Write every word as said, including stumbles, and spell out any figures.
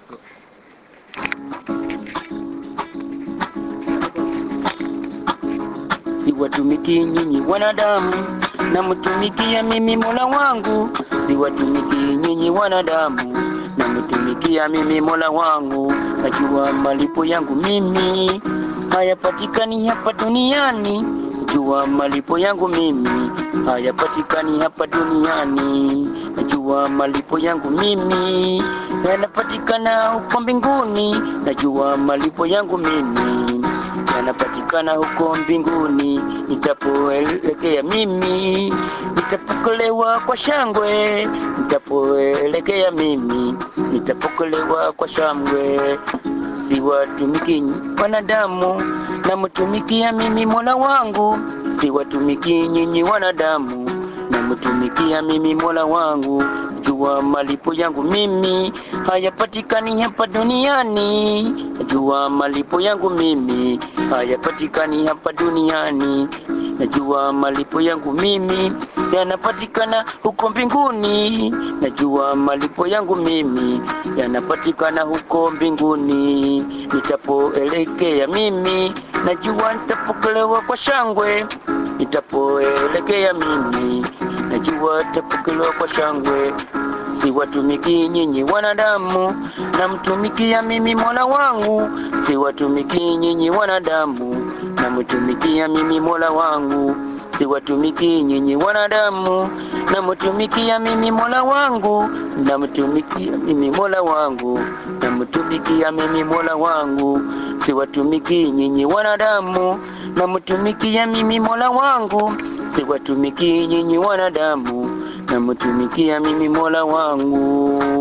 Siwatumiki nyinyi wanadamu, na mtumikia mimi Mola wangu. Siwatumiki nyinyi wanadamu, na mtumikia mimi Mola wangu. Najua malipo yangu mimi hayapatikani hapa duniani. Najua malipo yangu mimi hayapatikani hapa duniani. Najua malipo yangu mimi yanapatikana huko mbinguni. Najua malipo yangu mimi yanapatikana huko mbinguni. Nitapoelekea mimi nitapokelewa kwa shangwe. Nitapoelekea mimi nitapokelewa kwa shangwe. Siwatumiki wanadamu, na mtumikia mimi Mola wangu. Siwatumiki nyinyi wanadamu, na mtumikia mimi Mola wangu. Jua malipo yangu mimi hayapatikani hapa duniani. Najua malipo yangu mimi hayapatikani hapa duniani. Najua malipo yangu mimi yanapatikana huko mbinguni. Najua malipo yangu mimi yanapatikana huko mbinguni. Nitapoelekea mimi najua nitapokelewa kwa shangwe. Nitapoelekea mimi najua nitapokelewa kwa shangwe. Siwatumiki nyinyi wanadamu, na mtumikia mimi Mola wangu. Siwatumiki nyinyi wanadamu, na mtumikia mimi Mola wangu. Siwatumiki nyinyi wanadamu, na mtumikia mimi Mola wangu. Na mtumikia mimi Mola wangu, na mtumikia mimi Mola wangu. Siwatumiki nyinyi wanadamu, na mtumikia mimi Mola wangu. Siwatumiki nyinyi wanadamu, na mtumikia mimi Mola wangu.